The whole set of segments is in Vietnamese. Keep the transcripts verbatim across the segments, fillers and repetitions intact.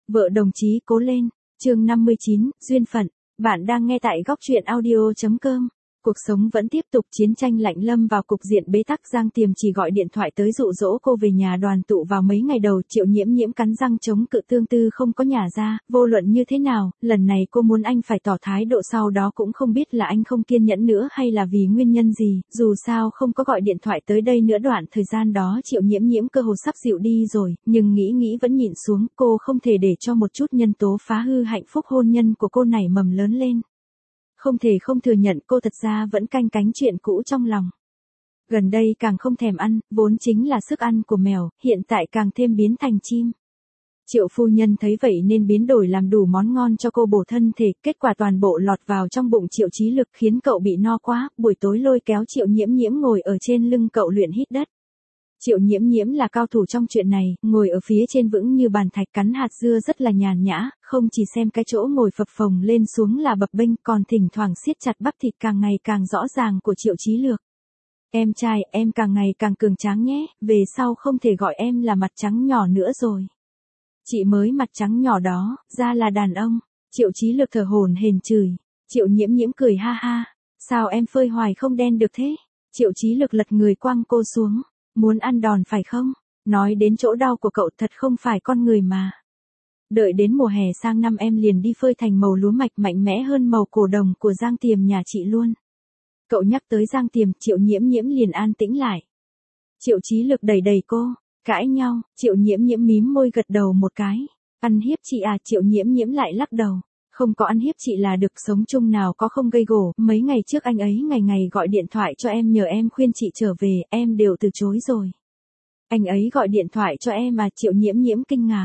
Vợ đồng chí cố lên, chương năm mươi chín, duyên phận, bạn đang nghe tại góc truyện audio chấm com. Cuộc sống vẫn tiếp tục, chiến tranh lạnh lâm vào cục diện bế tắc. Giang Tiềm chỉ gọi điện thoại tới dụ dỗ cô về nhà đoàn tụ vào mấy ngày đầu. Triệu Nhiễm Nhiễm cắn răng chống cự, tương tư không có nhà ra, vô luận như thế nào, lần này cô muốn anh phải tỏ thái độ, sau đó cũng không biết là anh không kiên nhẫn nữa hay là vì nguyên nhân gì, dù sao không có gọi điện thoại tới đây nữa. Đoạn thời gian đó Triệu Nhiễm Nhiễm cơ hồ sắp dịu đi rồi, nhưng nghĩ nghĩ vẫn nhịn xuống, cô không thể để cho một chút nhân tố phá hư hạnh phúc hôn nhân của cô nảy mầm lớn lên. Không thể không thừa nhận cô thật ra vẫn canh cánh chuyện cũ trong lòng. Gần đây càng không thèm ăn, vốn chính là sức ăn của mèo, hiện tại càng thêm biến thành chim. Triệu phu nhân thấy vậy nên biến đổi làm đủ món ngon cho cô bổ thân thể, kết quả toàn bộ lọt vào trong bụng Triệu Chí Lực khiến cậu bị no quá, buổi tối lôi kéo Triệu Nhiễm Nhiễm ngồi ở trên lưng cậu luyện hít đất. Triệu Nhiễm Nhiễm là cao thủ trong chuyện này, ngồi ở phía trên vững như bàn thạch, cắn hạt dưa rất là nhàn nhã, không chỉ xem cái chỗ ngồi phập phồng lên xuống là bập bênh, còn thỉnh thoảng siết chặt bắp thịt càng ngày càng rõ ràng của Triệu Chí Lược. Em trai, em càng ngày càng cường tráng nhé, về sau không thể gọi em là mặt trắng nhỏ nữa rồi. Chị mới mặt trắng nhỏ đó, ra là đàn ông. Triệu Chí Lược thở hổn hển chửi. Triệu Nhiễm Nhiễm cười ha ha, sao em phơi hoài không đen được thế? Triệu Chí Lược lật người quăng cô xuống. Muốn ăn đòn phải không? Nói đến chỗ đau của cậu thật không phải con người mà. Đợi đến mùa hè sang năm em liền đi phơi thành màu lúa mạch mạnh mẽ hơn màu cổ đồng của Giang Tiềm nhà chị luôn. Cậu nhắc tới Giang Tiềm, Triệu Nhiễm Nhiễm liền an tĩnh lại. Triệu Chí Lực đẩy đẩy cô, cãi nhau, Triệu Nhiễm Nhiễm mím môi gật đầu một cái. Ăn hiếp chị à? Triệu Nhiễm Nhiễm lại lắc đầu. Không có ăn hiếp chị là được, sống chung nào có không gây gổ. Mấy ngày trước anh ấy ngày ngày gọi điện thoại cho em nhờ em khuyên chị trở về, em đều từ chối rồi. Anh ấy gọi điện thoại cho em mà? Triệu Nhiễm Nhiễm kinh ngạc.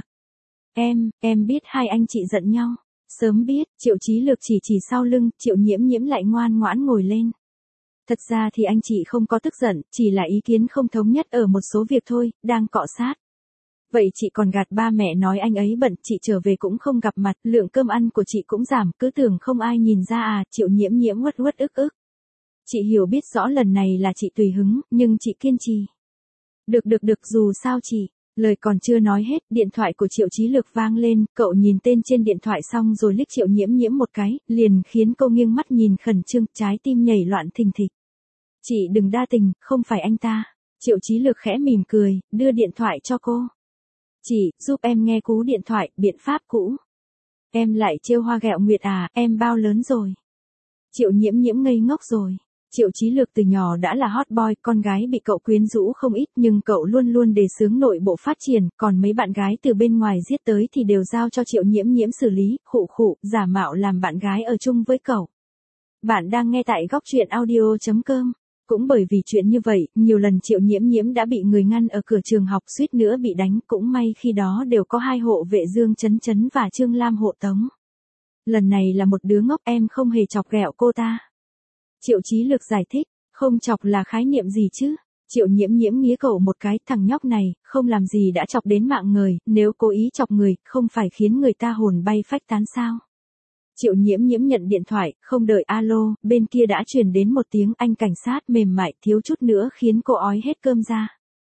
Em, em biết hai anh chị giận nhau. Sớm biết. Triệu Chí Lực chỉ chỉ sau lưng, Triệu Nhiễm Nhiễm lại ngoan ngoãn ngồi lên. Thật ra thì anh chị không có tức giận, chỉ là ý kiến không thống nhất ở một số việc thôi, đang cọ sát. Vậy chị còn gạt ba mẹ nói anh ấy bận, chị trở về cũng không gặp mặt, lượng cơm ăn của chị cũng giảm, cứ tưởng không ai nhìn ra à? Triệu Nhiễm Nhiễm uất uất ức ức. Chị hiểu biết rõ lần này là chị tùy hứng, nhưng chị kiên trì. Được được được, dù sao chị. Lời còn chưa nói hết, điện thoại của Triệu Chí Lực vang lên, cậu nhìn tên trên điện thoại xong rồi liếc Triệu Nhiễm Nhiễm một cái, liền khiến cô nghiêng mắt nhìn khẩn trương, trái tim nhảy loạn thình thịch. Chị đừng đa tình, không phải anh ta. Triệu Chí Lực khẽ mỉm cười, đưa điện thoại cho cô. Chị, giúp em nghe cú điện thoại, biện pháp cũ. Em lại trêu hoa ghẹo nguyệt à, em bao lớn rồi? Triệu Nhiễm Nhiễm ngây ngốc rồi. Triệu Chí Lực từ nhỏ đã là hot boy, con gái bị cậu quyến rũ không ít, nhưng cậu luôn luôn đề xướng nội bộ phát triển, còn mấy bạn gái từ bên ngoài giết tới thì đều giao cho Triệu Nhiễm Nhiễm xử lý, khụ khụ, giả mạo làm bạn gái ở chung với cậu. Bạn đang nghe tại góc truyện audio chấm com. Cũng bởi vì chuyện như vậy, nhiều lần Triệu Nhiễm Nhiễm đã bị người ngăn ở cửa trường học, suýt nữa bị đánh, cũng may khi đó đều có hai hộ vệ Dương Chấn Chấn và Trương Lam hộ tống. Lần này là một đứa ngốc, em không hề chọc ghẹo cô ta. Triệu Chí Lực giải thích, không chọc là khái niệm gì chứ? Triệu Nhiễm Nhiễm nghía cậu một cái, thằng nhóc này, không làm gì đã chọc đến mạng người, nếu cố ý chọc người, không phải khiến người ta hồn bay phách tán sao? Triệu Nhiễm Nhiễm nhận điện thoại, không đợi alo, bên kia đã truyền đến một tiếng anh cảnh sát mềm mại, thiếu chút nữa khiến cô ói hết cơm ra.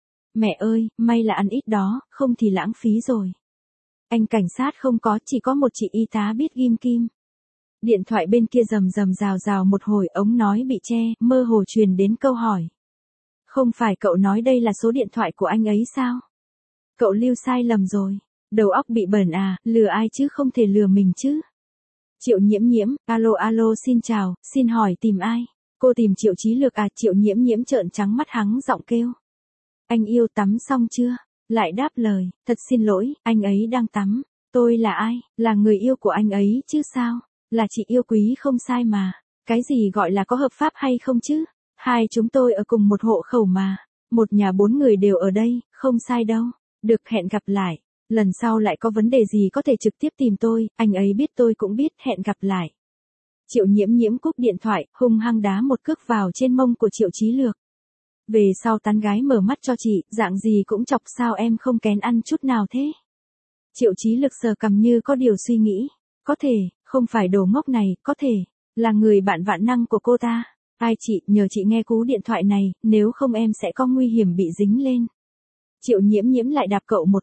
Mẹ ơi, may là ăn ít đó, không thì lãng phí rồi. Anh cảnh sát không có, chỉ có một chị y tá biết ghim kim. Điện thoại bên kia rầm rầm rào rào một hồi, ống nói bị che, mơ hồ truyền đến câu hỏi. Không phải cậu nói đây là số điện thoại của anh ấy sao? Cậu lưu sai lầm rồi. Đầu óc bị bẩn à, lừa ai chứ, không thể lừa mình chứ. Triệu Nhiễm Nhiễm, alo alo xin chào, xin hỏi tìm ai? Cô tìm Triệu Chí Lực à? Triệu Nhiễm Nhiễm trợn trắng mắt hắng giọng kêu. Anh yêu tắm xong chưa? Lại đáp lời, thật xin lỗi, anh ấy đang tắm. Tôi là ai? Là người yêu của anh ấy chứ sao? Là chị yêu quý không sai mà. Cái gì gọi là có hợp pháp hay không chứ? Hai chúng tôi ở cùng một hộ khẩu mà. Một nhà bốn người đều ở đây, không sai đâu. Được, hẹn gặp lại. Lần sau lại có vấn đề gì có thể trực tiếp tìm tôi, anh ấy biết tôi cũng biết, hẹn gặp lại. Triệu Nhiễm Nhiễm cúp điện thoại, hung hăng đá một cước vào trên mông của Triệu Chí Lược. Về sau tán gái mở mắt cho chị, dạng gì cũng chọc, sao em không kén ăn chút nào thế? Triệu Chí Lực sờ cằm như có điều suy nghĩ. Có thể, không phải đồ ngốc này, có thể, là người bạn vạn năng của cô ta. Ai chị, nhờ chị nghe cú điện thoại này, nếu không em sẽ có nguy hiểm bị dính lên. Triệu Nhiễm Nhiễm lại đạp cậu một cước.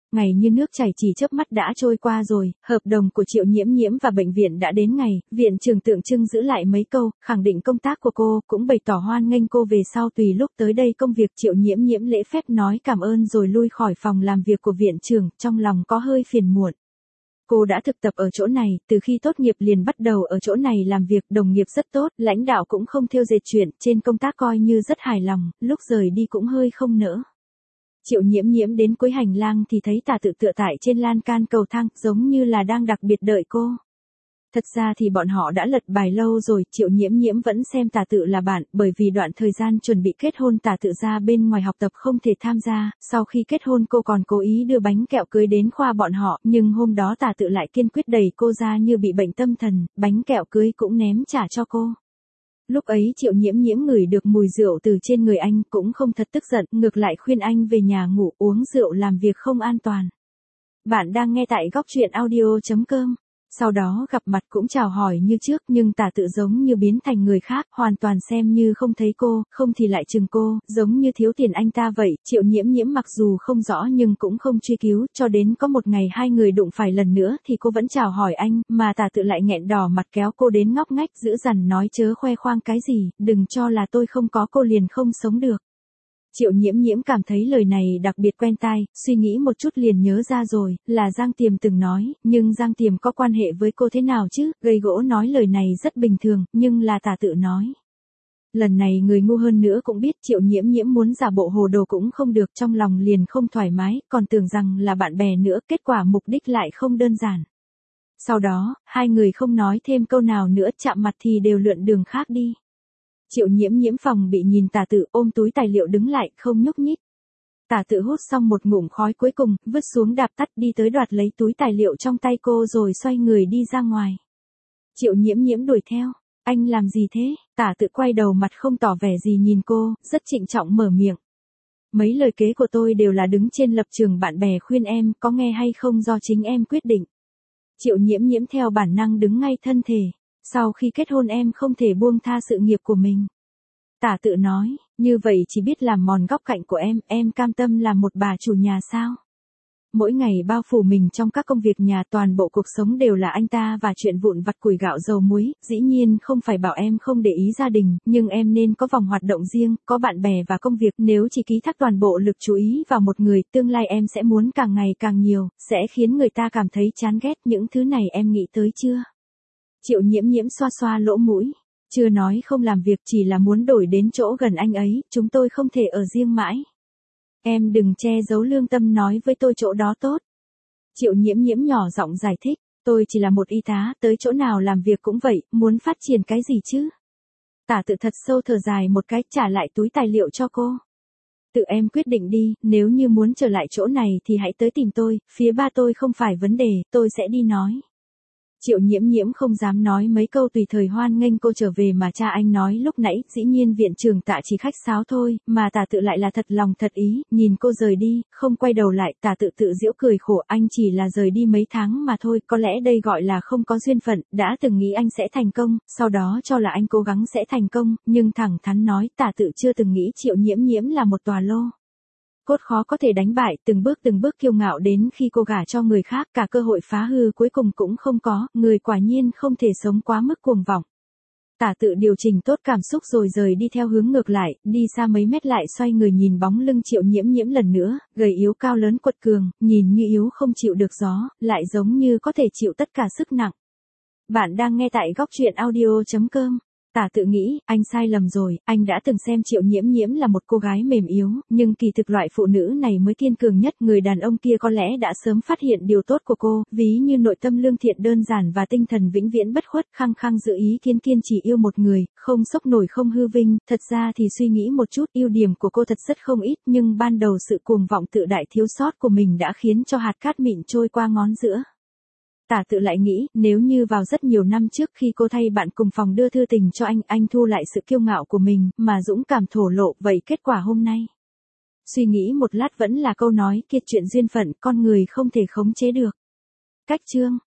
Ngày như nước chảy chỉ chớp mắt đã trôi qua rồi, hợp đồng của Triệu Nhiễm Nhiễm và bệnh viện đã đến ngày, viện trưởng tượng trưng giữ lại mấy câu, khẳng định công tác của cô, cũng bày tỏ hoan nghênh cô về sau tùy lúc tới đây công việc. Triệu Nhiễm Nhiễm lễ phép nói cảm ơn rồi lui khỏi phòng làm việc của viện trưởng, trong lòng có hơi phiền muộn. Cô đã thực tập ở chỗ này, từ khi tốt nghiệp liền bắt đầu ở chỗ này làm việc, đồng nghiệp rất tốt, lãnh đạo cũng không thêu dệt chuyện, trên công tác coi như rất hài lòng, lúc rời đi cũng hơi không nỡ. Triệu Nhiễm Nhiễm đến cuối hành lang thì thấy Tả Tự tựa tại trên lan can cầu thang, giống như là đang đặc biệt đợi cô. Thật ra thì bọn họ đã lật bài lâu rồi, Triệu Nhiễm Nhiễm vẫn xem Tả Tự là bạn, bởi vì đoạn thời gian chuẩn bị kết hôn Tả Tự ra bên ngoài học tập không thể tham gia, sau khi kết hôn cô còn cố ý đưa bánh kẹo cưới đến khoa bọn họ, nhưng hôm đó Tả Tự lại kiên quyết đẩy cô ra như bị bệnh tâm thần, bánh kẹo cưới cũng ném trả cho cô. Lúc ấy Triệu Nhiễm Nhiễm ngửi được mùi rượu từ trên người anh, cũng không thật tức giận, ngược lại khuyên anh về nhà ngủ, uống rượu làm việc không an toàn. Bạn đang nghe tại góc truyện audio chấm com. Sau đó gặp mặt cũng chào hỏi như trước, nhưng Tả Tự giống như biến thành người khác, hoàn toàn xem như không thấy cô, không thì lại chừng cô, giống như thiếu tiền anh ta vậy. Triệu Nhiễm Nhiễm mặc dù không rõ nhưng cũng không truy cứu, cho đến có một ngày hai người đụng phải lần nữa thì cô vẫn chào hỏi anh, mà Tả Tự lại nghẹn đỏ mặt kéo cô đến ngóc ngách giữ dằn nói chớ khoe khoang cái gì, đừng cho là tôi không có cô liền không sống được. Triệu Nhiễm Nhiễm cảm thấy lời này đặc biệt quen tai, suy nghĩ một chút liền nhớ ra rồi, là Giang Tiềm từng nói, nhưng Giang Tiềm có quan hệ với cô thế nào chứ, gây gỗ nói lời này rất bình thường, nhưng là Tả Tự nói. Lần này người ngu hơn nữa cũng biết Triệu Nhiễm Nhiễm muốn giả bộ hồ đồ cũng không được, trong lòng liền không thoải mái, còn tưởng rằng là bạn bè nữa, kết quả mục đích lại không đơn giản. Sau đó, hai người không nói thêm câu nào nữa, chạm mặt thì đều lượn đường khác đi. Triệu Nhiễm Nhiễm phòng bị nhìn Tả Tự ôm túi tài liệu đứng lại, không nhúc nhích. Tả Tự hút xong một ngụm khói cuối cùng, vứt xuống đạp tắt đi tới đoạt lấy túi tài liệu trong tay cô rồi xoay người đi ra ngoài. Triệu Nhiễm Nhiễm đuổi theo, anh làm gì thế? Tả Tự quay đầu mặt không tỏ vẻ gì nhìn cô, rất trịnh trọng mở miệng. Mấy lời kế của tôi đều là đứng trên lập trường bạn bè khuyên em, có nghe hay không do chính em quyết định. Triệu Nhiễm Nhiễm theo bản năng đứng ngay thân thể. Sau khi kết hôn em không thể buông tha sự nghiệp của mình. Tả Tự nói, như vậy chỉ biết làm mòn góc cạnh của em, em cam tâm làm một bà chủ nhà sao? Mỗi ngày bao phủ mình trong các công việc nhà, toàn bộ cuộc sống đều là anh ta và chuyện vụn vặt củi gạo dầu muối, dĩ nhiên không phải bảo em không để ý gia đình, nhưng em nên có vòng hoạt động riêng, có bạn bè và công việc, nếu chỉ ký thác toàn bộ lực chú ý vào một người, tương lai em sẽ muốn càng ngày càng nhiều, sẽ khiến người ta cảm thấy chán ghét, những thứ này em nghĩ tới chưa? Triệu Nhiễm Nhiễm xoa xoa lỗ mũi, chưa nói không làm việc, chỉ là muốn đổi đến chỗ gần anh ấy, chúng tôi không thể ở riêng mãi. Em đừng che giấu lương tâm nói với tôi chỗ đó tốt. Triệu Nhiễm Nhiễm nhỏ giọng giải thích, tôi chỉ là một y tá, tới chỗ nào làm việc cũng vậy, muốn phát triển cái gì chứ? Tả Tự thật sâu thở dài một cái, trả lại túi tài liệu cho cô. Tự em quyết định đi, nếu như muốn trở lại chỗ này thì hãy tới tìm tôi, phía ba tôi không phải vấn đề, tôi sẽ đi nói. Triệu Nhiễm Nhiễm không dám nói mấy câu tùy thời hoan nghênh cô trở về mà cha anh nói lúc nãy, dĩ nhiên viện trưởng Tạ chỉ khách sáo thôi, mà Tả Tự lại là thật lòng thật ý, nhìn cô rời đi, không quay đầu lại, Tả Tự tự giễu cười khổ, anh chỉ là rời đi mấy tháng mà thôi, có lẽ đây gọi là không có duyên phận, đã từng nghĩ anh sẽ thành công, sau đó cho là anh cố gắng sẽ thành công, nhưng thẳng thắn nói, Tả Tự chưa từng nghĩ Triệu Nhiễm Nhiễm là một tòa lô cốt khó có thể đánh bại, từng bước từng bước kiêu ngạo đến khi cô gả cho người khác, cả cơ hội phá hư cuối cùng cũng không có, người quả nhiên không thể sống quá mức cuồng vọng. Tả Tự điều chỉnh tốt cảm xúc rồi rời đi theo hướng ngược lại, đi xa mấy mét lại xoay người nhìn bóng lưng Triệu Nhiễm Nhiễm lần nữa, gầy yếu cao lớn quật cường, nhìn như yếu không chịu được gió, lại giống như có thể chịu tất cả sức nặng. Bạn đang nghe tại góc truyện audio chấm com. Tả Tự nghĩ, anh sai lầm rồi, anh đã từng xem Triệu Nhiễm Nhiễm là một cô gái mềm yếu, nhưng kỳ thực loại phụ nữ này mới kiên cường nhất, người đàn ông kia có lẽ đã sớm phát hiện điều tốt của cô, ví như nội tâm lương thiện đơn giản và tinh thần vĩnh viễn bất khuất, khăng khăng giữ ý kiến kiên chỉ yêu một người, không sốc nổi không hư vinh, thật ra thì suy nghĩ một chút, ưu điểm của cô thật rất không ít, nhưng ban đầu sự cuồng vọng tự đại thiếu sót của mình đã khiến cho hạt cát mịn trôi qua ngón giữa. Tả Tự lại nghĩ, nếu như vào rất nhiều năm trước khi cô thay bạn cùng phòng đưa thư tình cho anh, anh thu lại sự kiêu ngạo của mình, mà dũng cảm thổ lộ, vậy kết quả hôm nay. Suy nghĩ một lát vẫn là câu nói kia, chuyện duyên phận, con người không thể khống chế được. Cách chương